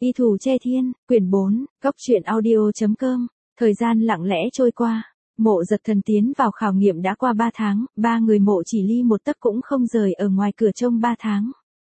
Y Thủ Che Thiên, quyển 4, góc truyện audio.com. Thời gian lặng lẽ trôi qua, Mộ Dật Thần tiến vào khảo nghiệm đã qua 3 tháng, ba người Mộ Chỉ Ly một tấc cũng không rời ở ngoài cửa trông 3 tháng.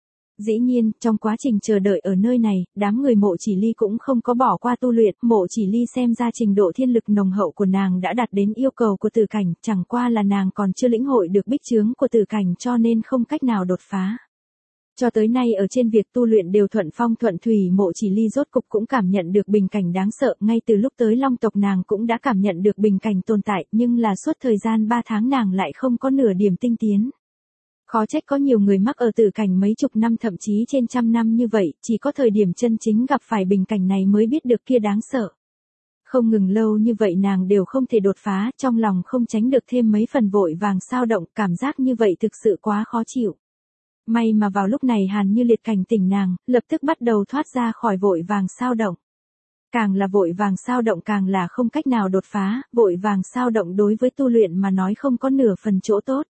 Dĩ nhiên, trong quá trình chờ đợi ở nơi này, đám người Mộ Chỉ Ly cũng không có bỏ qua tu luyện. Mộ Chỉ Ly xem ra trình độ thiên lực nồng hậu của nàng đã đạt đến yêu cầu của tử cảnh, chẳng qua là nàng còn chưa lĩnh hội được bích chướng của tử cảnh cho nên không cách nào đột phá. Cho tới nay ở trên việc tu luyện đều thuận phong thuận thủy, Mộ Chỉ Ly rốt cục cũng cảm nhận được bình cảnh đáng sợ. Ngay từ lúc tới Long tộc nàng cũng đã cảm nhận được bình cảnh tồn tại, nhưng là suốt thời gian 3 tháng nàng lại không có nửa điểm tinh tiến. Khó trách có nhiều người mắc ở tử cảnh mấy chục năm thậm chí trên trăm năm như vậy, chỉ có thời điểm chân chính gặp phải bình cảnh này mới biết được kia đáng sợ. Không ngừng lâu như vậy nàng đều không thể đột phá, trong lòng không tránh được thêm mấy phần vội vàng xao động, cảm giác như vậy thực sự quá khó chịu. May mà vào lúc này Hàn Như Liệt cảnh tỉnh nàng, lập tức bắt đầu thoát ra khỏi vội vàng xao động. Càng là vội vàng xao động càng là không cách nào đột phá, vội vàng xao động đối với tu luyện mà nói không có nửa phần chỗ tốt.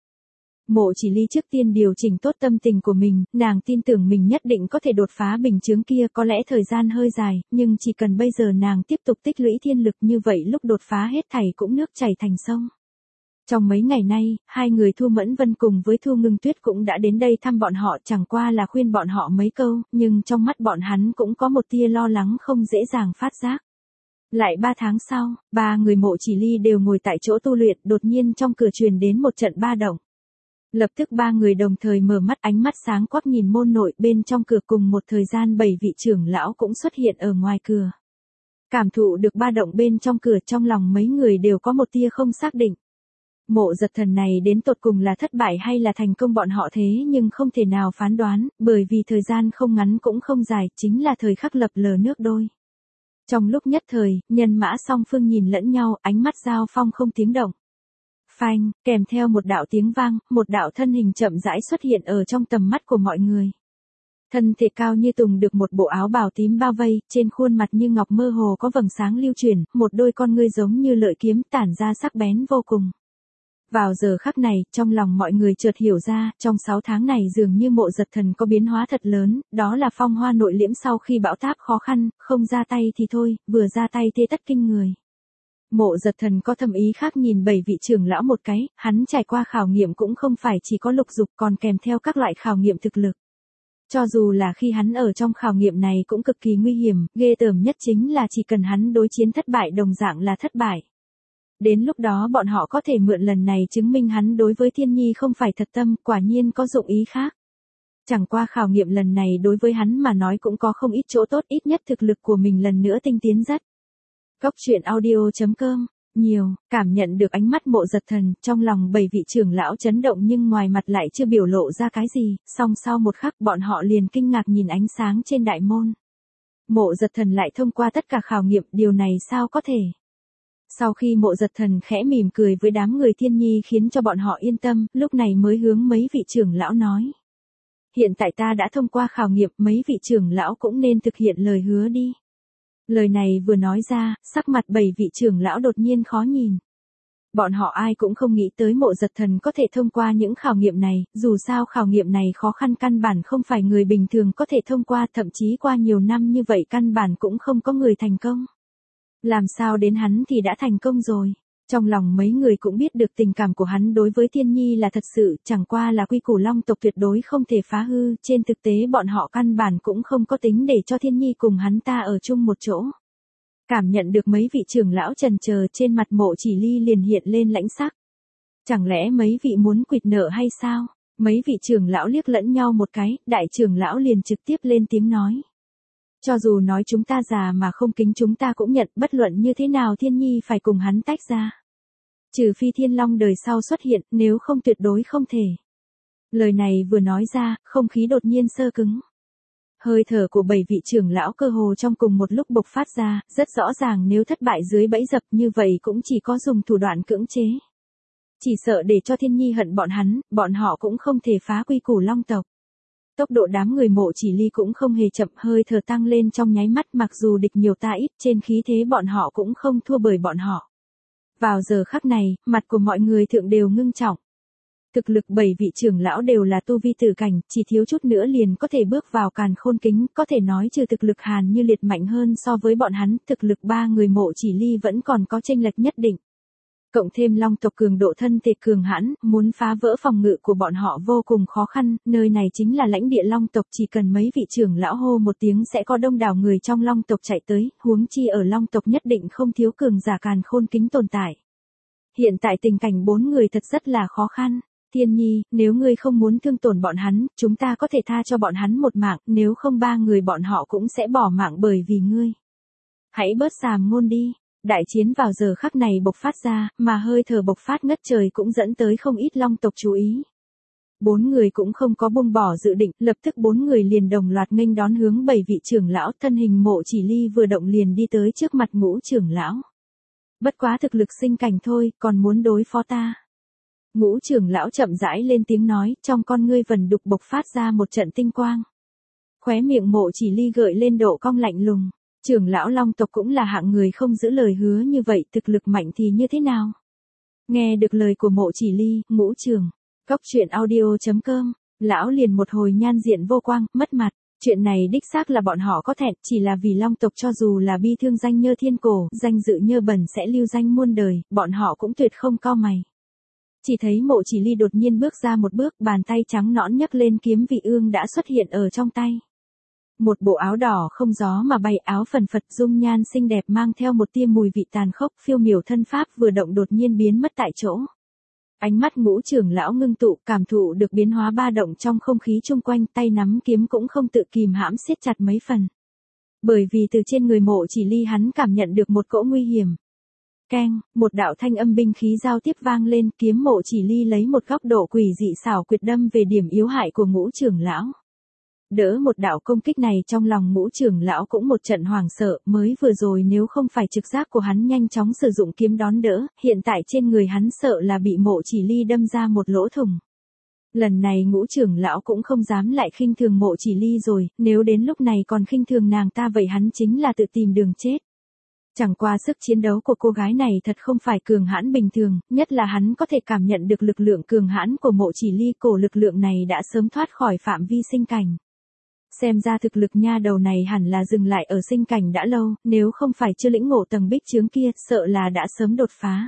Mộ Chỉ Ly trước tiên điều chỉnh tốt tâm tình của mình, nàng tin tưởng mình nhất định có thể đột phá bình chướng kia, có lẽ thời gian hơi dài, nhưng chỉ cần bây giờ nàng tiếp tục tích lũy thiên lực như vậy lúc đột phá hết thảy cũng nước chảy thành sông. Trong mấy ngày nay, hai người Thu Mẫn Vân cùng với Thu Ngưng Tuyết cũng đã đến đây thăm bọn họ, chẳng qua là khuyên bọn họ mấy câu, nhưng trong mắt bọn hắn cũng có một tia lo lắng không dễ dàng phát giác. Lại 3 tháng sau, ba người Mộ Chỉ Ly đều ngồi tại chỗ tu luyện, đột nhiên trong cửa truyền đến một trận ba động. Lập tức ba người đồng thời mở mắt, ánh mắt sáng quắc nhìn môn nội, bên trong cửa cùng một thời gian 7 vị trưởng lão cũng xuất hiện ở ngoài cửa. Cảm thụ được ba động bên trong cửa, trong lòng mấy người đều có một tia không xác định. Mộ Dật Thần này đến tột cùng là thất bại hay là thành công bọn họ thế nhưng không thể nào phán đoán, bởi vì thời gian không ngắn cũng không dài, chính là thời khắc lập lờ nước đôi. Trong lúc nhất thời, nhân mã song phương nhìn lẫn nhau, ánh mắt giao phong không tiếng động. Phanh, kèm theo một đạo tiếng vang, một đạo thân hình chậm rãi xuất hiện ở trong tầm mắt của mọi người. Thân thể cao như tùng được một bộ áo bào tím bao vây, trên khuôn mặt như ngọc mơ hồ có vầng sáng lưu chuyển, một đôi con ngươi giống như lợi kiếm tản ra sắc bén vô cùng. Vào giờ khắc này, trong lòng mọi người chợt hiểu ra, trong 6 tháng này dường như Mộ Dật Thần có biến hóa thật lớn, đó là phong hoa nội liễm sau khi bão táp khó khăn, không ra tay thì thôi, vừa ra tay tê tất kinh người. Mộ Dật Thần có thâm ý khác nhìn 7 vị trưởng lão một cái, hắn trải qua khảo nghiệm cũng không phải chỉ có lục dục còn kèm theo các loại khảo nghiệm thực lực. Cho dù là khi hắn ở trong khảo nghiệm này cũng cực kỳ nguy hiểm, ghê tởm nhất chính là chỉ cần hắn đối chiến thất bại đồng dạng là thất bại. Đến lúc đó bọn họ có thể mượn lần này chứng minh hắn đối với Thiên Nhi không phải thật tâm, quả nhiên có dụng ý khác. Chẳng qua khảo nghiệm lần này đối với hắn mà nói cũng có không ít chỗ tốt, ít nhất thực lực của mình lần nữa tinh tiến rất. Góc truyện audio.com, nhiều, cảm nhận được ánh mắt Mộ Dật Thần, trong lòng 7 vị trưởng lão chấn động nhưng ngoài mặt lại chưa biểu lộ ra cái gì, song sau một khắc bọn họ liền kinh ngạc nhìn ánh sáng trên đại môn. Mộ Dật Thần lại thông qua tất cả khảo nghiệm, điều này sao có thể? Sau khi Mộ Dật Thần khẽ mỉm cười với đám người Thiên Nhi khiến cho bọn họ yên tâm, lúc này mới hướng mấy vị trưởng lão nói. Hiện tại ta đã thông qua khảo nghiệm, mấy vị trưởng lão cũng nên thực hiện lời hứa đi. Lời này vừa nói ra, sắc mặt 7 vị trưởng lão đột nhiên khó nhìn. Bọn họ ai cũng không nghĩ tới Mộ Dật Thần có thể thông qua những khảo nghiệm này, dù sao khảo nghiệm này khó khăn căn bản không phải người bình thường có thể thông qua, thậm chí qua nhiều năm như vậy căn bản cũng không có người thành công. Làm sao đến hắn thì đã thành công rồi. Trong lòng mấy người cũng biết được tình cảm của hắn đối với Thiên Nhi là thật sự, chẳng qua là quy củ Long tộc tuyệt đối không thể phá hư, trên thực tế bọn họ căn bản cũng không có tính để cho Thiên Nhi cùng hắn ta ở chung một chỗ. Cảm nhận được mấy vị trưởng lão chần chờ, trên mặt Mộ Chỉ Ly liền hiện lên lãnh sắc. Chẳng lẽ mấy vị muốn quỵt nợ hay sao? Mấy vị trưởng lão liếc lẫn nhau một cái, đại trưởng lão liền trực tiếp lên tiếng nói. Cho dù nói chúng ta già mà không kính chúng ta cũng nhận, bất luận như thế nào Thiên Nhi phải cùng hắn tách ra. Trừ phi Thiên Long đời sau xuất hiện, nếu không tuyệt đối không thể. Lời này vừa nói ra, không khí đột nhiên sơ cứng. Hơi thở của 7 vị trưởng lão cơ hồ trong cùng một lúc bộc phát ra, rất rõ ràng nếu thất bại dưới bẫy dập như vậy cũng chỉ có dùng thủ đoạn cưỡng chế. Chỉ sợ để cho Thiên Nhi hận bọn họ cũng không thể phá quy củ Long tộc. Tốc độ đám người Mộ Chỉ Ly cũng không hề chậm, hơi thở tăng lên trong nháy mắt, mặc dù địch nhiều ta ít, trên khí thế bọn họ cũng không thua bởi bọn họ. Vào giờ khắc này, mặt của mọi người thượng đều ngưng trọng. Thực lực 7 vị trưởng lão đều là tu vi tử cảnh, chỉ thiếu chút nữa liền có thể bước vào càn khôn kính, có thể nói trừ thực lực Hàn Như Liệt mạnh hơn so với bọn hắn, thực lực ba người Mộ Chỉ Ly vẫn còn có chênh lệch nhất định. Cộng thêm Long tộc cường độ thân thể cường hãn, muốn phá vỡ phòng ngự của bọn họ vô cùng khó khăn, nơi này chính là lãnh địa Long tộc, chỉ cần mấy vị trưởng lão hô một tiếng sẽ có đông đảo người trong Long tộc chạy tới, huống chi ở Long tộc nhất định không thiếu cường giả càn khôn kính tồn tại. Hiện tại tình cảnh 4 người thật rất là khó khăn. Thiên Nhi, nếu ngươi không muốn thương tổn bọn hắn, chúng ta có thể tha cho bọn hắn một mạng, nếu không ba người bọn họ cũng sẽ bỏ mạng bởi vì ngươi. Hãy bớt sàm ngôn đi. Đại chiến vào giờ khắc này bộc phát ra, mà hơi thở bộc phát ngất trời cũng dẫn tới không ít Long tộc chú ý. 4 người cũng không có buông bỏ dự định, lập tức 4 người liền đồng loạt nghênh đón hướng 7 vị trưởng lão, thân hình Mộ Chỉ Ly vừa động liền đi tới trước mặt Ngũ trưởng lão. Bất quá thực lực sinh cảnh thôi, còn muốn đối phó ta. Ngũ trưởng lão chậm rãi lên tiếng nói, trong con ngươi vần đục bộc phát ra một trận tinh quang. Khóe miệng Mộ Chỉ Ly gợi lên độ cong lạnh lùng. Trưởng lão Long tộc cũng là hạng người không giữ lời hứa như vậy, thực lực mạnh thì như thế nào? Nghe được lời của Mộ Chỉ Ly, Ngũ trưởng, Cốc Truyện Audio.com, lão liền một hồi nhan diện vô quang, mất mặt. Chuyện này đích xác là bọn họ có thẹn, chỉ là vì Long tộc cho dù là bi thương danh nhơ thiên cổ, danh dự nhơ bẩn sẽ lưu danh muôn đời, bọn họ cũng tuyệt không cau mày. Chỉ thấy Mộ Chỉ Ly đột nhiên bước ra một bước, bàn tay trắng nõn nhấc lên kiếm vị ương đã xuất hiện ở trong tay. Một bộ áo đỏ không gió mà bay, áo phần phật dung nhan xinh đẹp mang theo một tia mùi vị tàn khốc, phiêu miểu thân pháp vừa động đột nhiên biến mất tại chỗ. Ánh mắt Ngũ trưởng lão ngưng tụ, cảm thụ được biến hóa ba động trong không khí chung quanh, tay nắm kiếm cũng không tự kìm hãm siết chặt mấy phần. Bởi vì từ trên người Mộ Chỉ Ly hắn cảm nhận được một cỗ nguy hiểm. Keng, một đạo thanh âm binh khí giao tiếp vang lên, kiếm Mộ Chỉ Ly lấy một góc độ quỷ dị xảo quyệt đâm về điểm yếu hại của Ngũ trưởng lão. Đỡ một đạo công kích này trong lòng Ngũ trưởng lão cũng một trận hoảng sợ, mới vừa rồi nếu không phải trực giác của hắn nhanh chóng sử dụng kiếm đón đỡ, hiện tại trên người hắn sợ là bị Mộ Chỉ Ly đâm ra một lỗ thủng. Lần này Ngũ trưởng lão cũng không dám lại khinh thường Mộ Chỉ Ly rồi, nếu đến lúc này còn khinh thường nàng ta vậy hắn chính là tự tìm đường chết. Chẳng qua sức chiến đấu của cô gái này thật không phải cường hãn bình thường, nhất là hắn có thể cảm nhận được lực lượng cường hãn của Mộ Chỉ Ly, cổ lực lượng này đã sớm thoát khỏi phạm vi sinh cảnh. Xem ra thực lực nha đầu này hẳn là dừng lại ở sinh cảnh đã lâu, nếu không phải chưa lĩnh ngộ tầng bích chướng kia, sợ là đã sớm đột phá.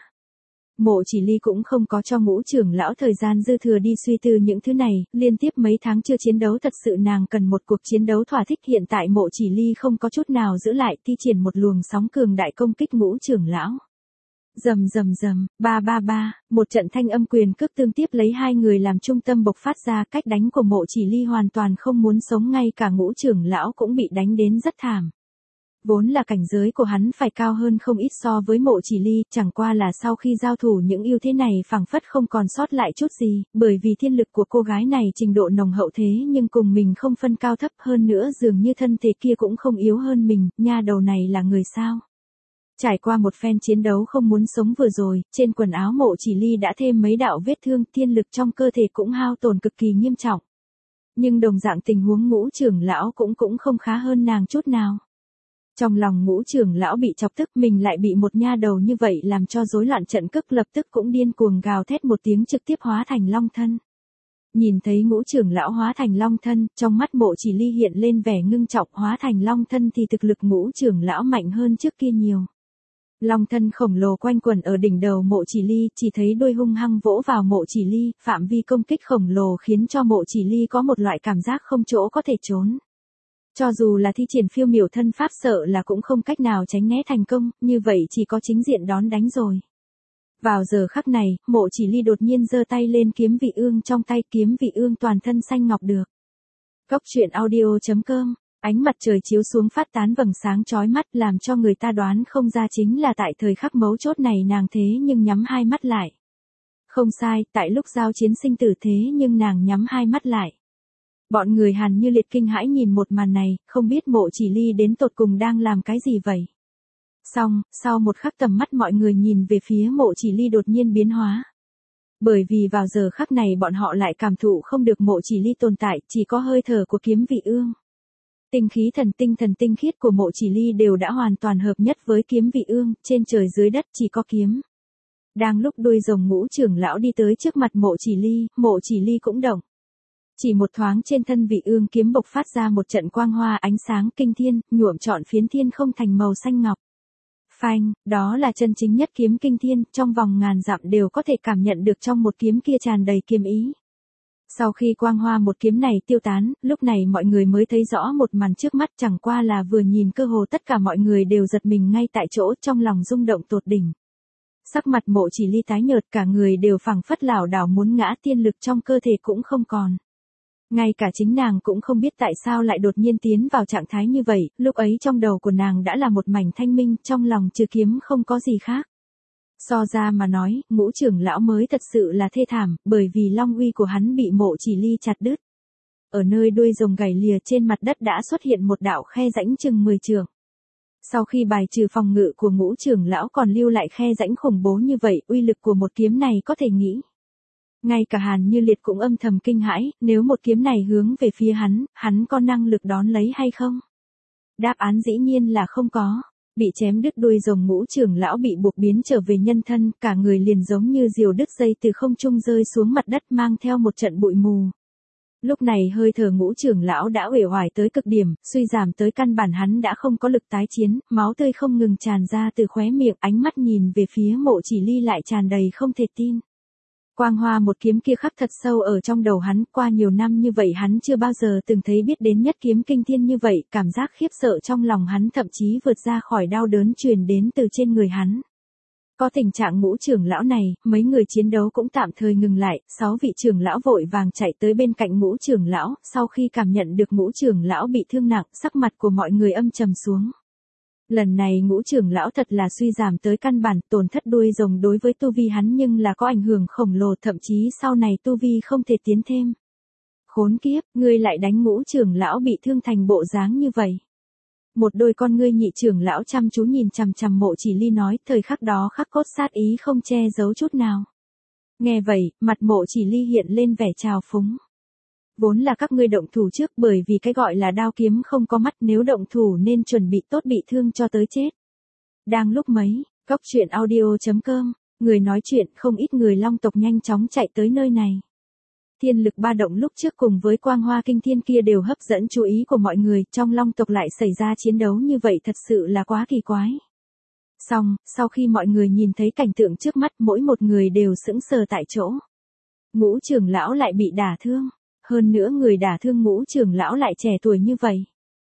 Mộ Chỉ Ly cũng không có cho Ngũ trưởng lão thời gian dư thừa đi suy tư những thứ này, liên tiếp mấy tháng chưa chiến đấu thật sự nàng cần một cuộc chiến đấu thỏa thích, hiện tại Mộ Chỉ Ly không có chút nào giữ lại, thi triển một luồng sóng cường đại công kích Ngũ trưởng lão. Rầm rầm rầm, ba ba ba, một trận thanh âm quyền cước tương tiếp lấy hai người làm trung tâm bộc phát ra, cách đánh của Mộ Chỉ Ly hoàn toàn không muốn sống, ngay cả Ngũ trưởng lão cũng bị đánh đến rất thảm. Vốn là cảnh giới của hắn phải cao hơn không ít so với Mộ Chỉ Ly, chẳng qua là sau khi giao thủ những ưu thế này phảng phất không còn sót lại chút gì, bởi vì thiên lực của cô gái này trình độ nồng hậu thế nhưng cùng mình không phân cao thấp, hơn nữa dường như thân thể kia cũng không yếu hơn mình, nha đầu này là người sao? Trải qua một phen chiến đấu không muốn sống vừa rồi, trên quần áo Mộ Chỉ Ly đã thêm mấy đạo vết thương, thiên lực trong cơ thể cũng hao tổn cực kỳ nghiêm trọng. Nhưng đồng dạng tình huống Ngũ trưởng lão cũng không khá hơn nàng chút nào. Trong lòng Ngũ trưởng lão bị chọc tức, mình lại bị một nha đầu như vậy làm cho rối loạn trận cước, lập tức cũng điên cuồng gào thét một tiếng trực tiếp hóa thành long thân. Nhìn thấy Ngũ trưởng lão hóa thành long thân, trong mắt Mộ Chỉ Ly hiện lên vẻ ngưng trọng, hóa thành long thân thì thực lực Ngũ trưởng lão mạnh hơn trước kia nhiều. Long thân khổng lồ quanh quẩn ở đỉnh đầu Mộ Chỉ Ly, chỉ thấy đuôi hung hăng vỗ vào Mộ Chỉ Ly, phạm vi công kích khổng lồ khiến cho Mộ Chỉ Ly có một loại cảm giác không chỗ có thể trốn. Cho dù là thi triển phiêu miểu thân pháp sợ là cũng không cách nào tránh né thành công, như vậy chỉ có chính diện đón đánh rồi. Vào giờ khắc này, Mộ Chỉ Ly đột nhiên giơ tay lên, kiếm vị ương trong tay, kiếm vị ương toàn thân xanh ngọc được. Cốc Truyện Audio.com, ánh mặt trời chiếu xuống phát tán vầng sáng chói mắt làm cho người ta đoán không ra chính là tại thời khắc mấu chốt này nàng thế nhưng nhắm hai mắt lại. Không sai, tại lúc giao chiến sinh tử thế nhưng nàng nhắm hai mắt lại. Bọn người Hàn Như Liệt kinh hãi nhìn một màn này, không biết Mộ Chỉ Ly đến tột cùng đang làm cái gì vậy. Xong, sau một khắc tầm mắt mọi người nhìn về phía Mộ Chỉ Ly đột nhiên biến hóa. Bởi vì vào giờ khắc này bọn họ lại cảm thụ không được Mộ Chỉ Ly tồn tại, chỉ có hơi thở của kiếm vị ương. Tinh khí thần tinh khiết của Mộ Chỉ Ly đều đã hoàn toàn hợp nhất với kiếm vị ương, trên trời dưới đất chỉ có kiếm. Đang lúc đuôi rồng Ngũ trưởng lão đi tới trước mặt Mộ Chỉ Ly cũng động. Chỉ một thoáng trên thân vị ương kiếm bộc phát ra một trận quang hoa ánh sáng kinh thiên, nhuộm trọn phiến thiên không thành màu xanh ngọc. Phanh, đó là chân chính nhất kiếm kinh thiên, trong vòng ngàn dặm đều có thể cảm nhận được trong một kiếm kia tràn đầy kiếm ý. Sau khi quang hoa một kiếm này tiêu tán, lúc này mọi người mới thấy rõ một màn trước mắt, chẳng qua là vừa nhìn cơ hồ tất cả mọi người đều giật mình ngay tại chỗ, trong lòng rung động tột đỉnh. Sắc mặt Mộ Chỉ Ly tái nhợt, cả người đều phảng phất lảo đảo muốn ngã, tiên lực trong cơ thể cũng không còn. Ngay cả chính nàng cũng không biết tại sao lại đột nhiên tiến vào trạng thái như vậy, lúc ấy trong đầu của nàng đã là một mảnh thanh minh, trong lòng trừ kiếm không có gì khác. So ra mà nói, Ngũ trưởng lão mới thật sự là thê thảm, bởi vì long uy của hắn bị Mộ Chỉ Ly chặt đứt. Ở nơi đuôi rồng gảy lìa trên mặt đất đã xuất hiện một đạo khe rãnh chừng 10 trượng. Sau khi bài trừ phòng ngự của Ngũ trưởng lão còn lưu lại khe rãnh khủng bố như vậy, uy lực của một kiếm này có thể nghĩ. Ngay cả Hàn Như Liệt cũng âm thầm kinh hãi, nếu một kiếm này hướng về phía hắn có năng lực đón lấy hay không? Đáp án dĩ nhiên là không có. Bị chém đứt đuôi rồng Ngũ trưởng lão bị buộc biến trở về nhân thân, cả người liền giống như diều đứt dây từ không trung rơi xuống mặt đất mang theo một trận bụi mù. Lúc này hơi thở Ngũ trưởng lão đã uể oải tới cực điểm, suy giảm tới căn bản hắn đã không có lực tái chiến, máu tươi không ngừng tràn ra từ khóe miệng, ánh mắt nhìn về phía Mộ Chỉ Ly lại tràn đầy không thể tin. Quang hoa một kiếm kia khắc thật sâu ở trong đầu hắn, qua nhiều năm như vậy hắn chưa bao giờ từng thấy biết đến nhất kiếm kinh thiên như vậy, cảm giác khiếp sợ trong lòng hắn thậm chí vượt ra khỏi đau đớn truyền đến từ trên người hắn. Có tình trạng Ngũ trưởng lão này, mấy người chiến đấu cũng tạm thời ngừng lại, 6 vị trưởng lão vội vàng chạy tới bên cạnh Ngũ trưởng lão, sau khi cảm nhận được Ngũ trưởng lão bị thương nặng, sắc mặt của mọi người âm trầm xuống. Lần này Ngũ trưởng lão thật là suy giảm tới căn bản, tổn thất đuôi rồng đối với tu vi hắn nhưng là có ảnh hưởng khổng lồ, thậm chí sau này tu vi không thể tiến thêm. Khốn kiếp, ngươi lại đánh Ngũ trưởng lão bị thương thành bộ dáng như vậy. Một đôi con ngươi nhị trưởng lão chăm chú nhìn chằm chằm Mộ Chỉ Ly nói, thời khắc đó khắc cốt sát ý không che giấu chút nào. Nghe vậy, mặt Mộ Chỉ Ly hiện lên vẻ trào phúng. Vốn là các ngươi động thủ trước, bởi vì cái gọi là đao kiếm không có mắt, nếu động thủ nên chuẩn bị tốt bị thương cho tới chết. Đang lúc mấy, Góc Truyện Audio.com, người nói chuyện không ít người Long tộc nhanh chóng chạy tới nơi này. Thiên lực ba động lúc trước cùng với quang hoa kinh thiên kia đều hấp dẫn chú ý của mọi người, trong Long tộc lại xảy ra chiến đấu như vậy thật sự là quá kỳ quái. Xong, sau khi mọi người nhìn thấy cảnh tượng trước mắt, mỗi một người đều sững sờ tại chỗ. Ngũ trưởng lão lại bị đả thương. Hơn nữa người đả thương Ngũ trưởng lão lại trẻ tuổi như vậy.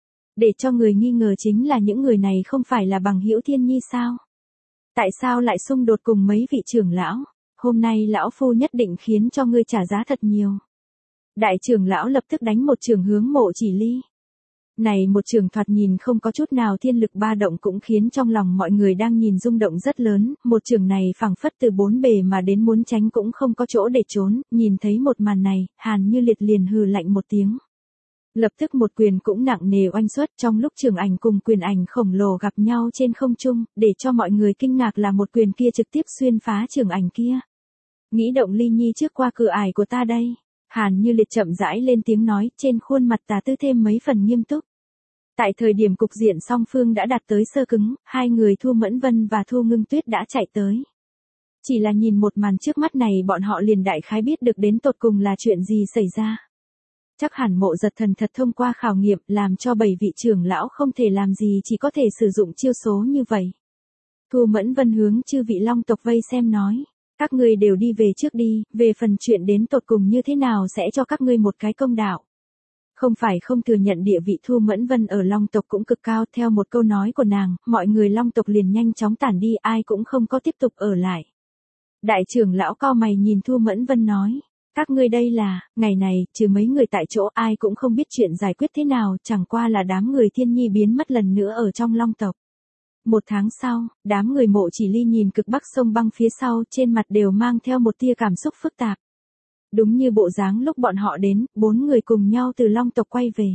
Để cho người nghi ngờ chính là những người này không phải là bằng hữu Thiên Nhi sao? Tại sao lại xung đột cùng mấy vị trưởng lão? Hôm nay lão phu nhất định khiến cho ngươi trả giá thật nhiều. Đại trưởng lão lập tức đánh một trường hướng Mộ Chỉ Ly. Này một trường thoạt nhìn không có chút nào thiên lực ba động cũng khiến trong lòng mọi người đang nhìn rung động rất lớn, một trường này phảng phất từ bốn bề mà đến, muốn tránh cũng không có chỗ để trốn, nhìn thấy một màn này, Hàn Như Liệt liền hừ lạnh một tiếng. Lập tức một quyền cũng nặng nề oanh xuất, trong lúc trường ảnh cùng quyền ảnh khổng lồ gặp nhau trên không trung, để cho mọi người kinh ngạc là một quyền kia trực tiếp xuyên phá trường ảnh kia. Nghĩ động Ly Nhi trước qua cửa ải của ta đây. Hàn Như Liệt chậm rãi lên tiếng nói, trên khuôn mặt tà tư thêm mấy phần nghiêm túc. Tại thời điểm cục diện song phương đã đạt tới sơ cứng, hai người Thu Mẫn Vân và Thu Ngưng Tuyết đã chạy tới. Chỉ là nhìn một màn trước mắt này bọn họ liền đại khái biết được đến tột cùng là chuyện gì xảy ra. Chắc hẳn Mộ Giật Thần thật thông qua khảo nghiệm làm cho 7 vị trưởng lão không thể làm gì, chỉ có thể sử dụng chiêu số như vậy. Thu Mẫn Vân hướng chư vị Long tộc vây xem nói. Các ngươi đều đi về trước đi, về phần chuyện đến tột cùng như thế nào sẽ cho các ngươi một cái công đạo. Không phải không thừa nhận địa vị Thu Mẫn Vân ở Long tộc cũng cực cao, theo một câu nói của nàng, mọi người Long tộc liền nhanh chóng tản đi, ai cũng không có tiếp tục ở lại. Đại trưởng lão cau mày nhìn Thu Mẫn Vân nói, các ngươi đây là, ngày này, trừ mấy người tại chỗ ai cũng không biết chuyện giải quyết thế nào, chẳng qua là đám người Thiên Nhi biến mất lần nữa ở trong Long tộc. Một tháng sau, đám người Mộ Chỉ Ly nhìn cực bắc sông băng phía sau, trên mặt đều mang theo một tia cảm xúc phức tạp. Đúng như bộ dáng lúc bọn họ đến, 4 người cùng nhau từ Long tộc quay về.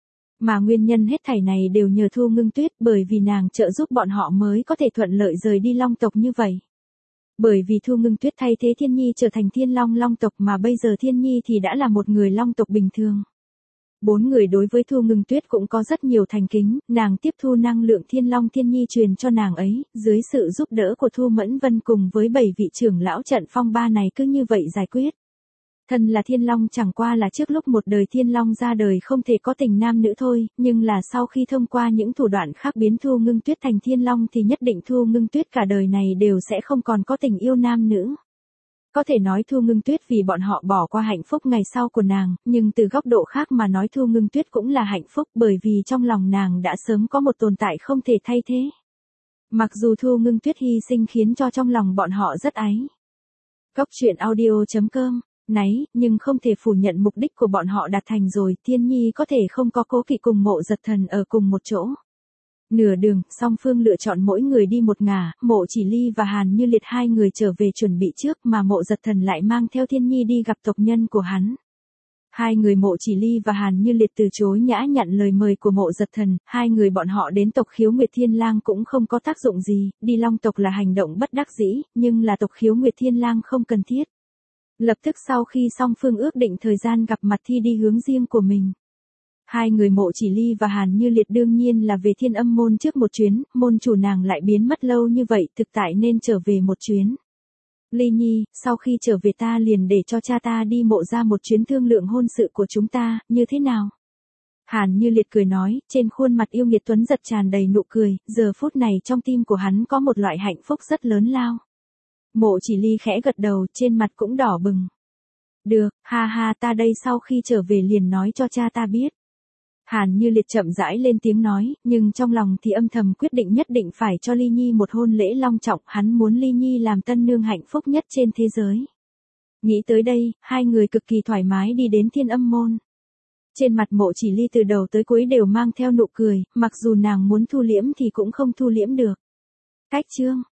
Mà nguyên nhân hết thảy này đều nhờ Thu Ngưng Tuyết, bởi vì nàng trợ giúp bọn họ mới có thể thuận lợi rời đi Long tộc như vậy. Bởi vì Thu Ngưng Tuyết thay thế Thiên Nhi trở thành Thiên Long Long tộc, mà bây giờ Thiên Nhi thì đã là một người Long tộc bình thường. Bốn người đối với Thu Ngưng Tuyết cũng có rất nhiều thành kính, nàng tiếp thu năng lượng Thiên Long Thiên Nhi truyền cho nàng ấy, dưới sự giúp đỡ của Thu Mẫn Vân cùng với 7 vị trưởng lão trận phong ba này cứ như vậy giải quyết. Thân là Thiên Long chẳng qua là trước lúc một đời Thiên Long ra đời không thể có tình nam nữ thôi, nhưng là sau khi thông qua những thủ đoạn khác biến Thu Ngưng Tuyết thành Thiên Long thì nhất định Thu Ngưng Tuyết cả đời này đều sẽ không còn có tình yêu nam nữ. Có thể nói Thu Ngưng Tuyết vì bọn họ bỏ qua hạnh phúc ngày sau của nàng, nhưng từ góc độ khác mà nói Thu Ngưng Tuyết cũng là hạnh phúc bởi vì trong lòng nàng đã sớm có một tồn tại không thể thay thế. Mặc dù Thu Ngưng Tuyết hy sinh khiến cho trong lòng bọn họ rất áy. Cốc truyện audio.com náy, nhưng không thể phủ nhận mục đích của bọn họ đạt thành rồi, Thiên Nhi có thể không có Cố Kỵ cùng Mộ Giật Thần ở cùng một chỗ. Nửa đường, song phương lựa chọn mỗi người đi một ngả, Mộ Chỉ Ly và Hàn Như Liệt hai người trở về chuẩn bị trước mà Mộ Giật Thần lại mang theo Thiên Nhi đi gặp tộc nhân của hắn. Hai người Mộ Chỉ Ly và Hàn Như Liệt từ chối nhã nhận lời mời của Mộ Giật Thần, hai người bọn họ đến tộc Khiếu Nguyệt Thiên Lang cũng không có tác dụng gì, đi Long tộc là hành động bất đắc dĩ, nhưng là tộc Khiếu Nguyệt Thiên Lang không cần thiết. Lập tức sau khi song phương ước định thời gian gặp mặt thì đi hướng riêng của mình. Hai người Mộ Chỉ Ly và Hàn Như Liệt đương nhiên là về Thiên Âm môn trước một chuyến, môn chủ nàng lại biến mất lâu như vậy, thực tại nên trở về một chuyến. Ly Nhi, sau khi trở về ta liền để cho cha ta đi Mộ ra một chuyến thương lượng hôn sự của chúng ta, như thế nào? Hàn Như Liệt cười nói, trên khuôn mặt yêu nghiệt tuấn giật tràn đầy nụ cười, giờ phút này trong tim của hắn có một loại hạnh phúc rất lớn lao. Mộ Chỉ Ly khẽ gật đầu, trên mặt cũng đỏ bừng. Được, ha ha, ta đây sau khi trở về liền nói cho cha ta biết. Hàn Như Liệt chậm rãi lên tiếng nói, nhưng trong lòng thì âm thầm quyết định nhất định phải cho Ly Nhi một hôn lễ long trọng, hắn muốn Ly Nhi làm tân nương hạnh phúc nhất trên thế giới. Nghĩ tới đây, hai người cực kỳ thoải mái đi đến Thiên Âm môn. Trên mặt Mộ Chỉ Ly từ đầu tới cuối đều mang theo nụ cười, mặc dù nàng muốn thu liễm thì cũng không thu liễm được. Cách chương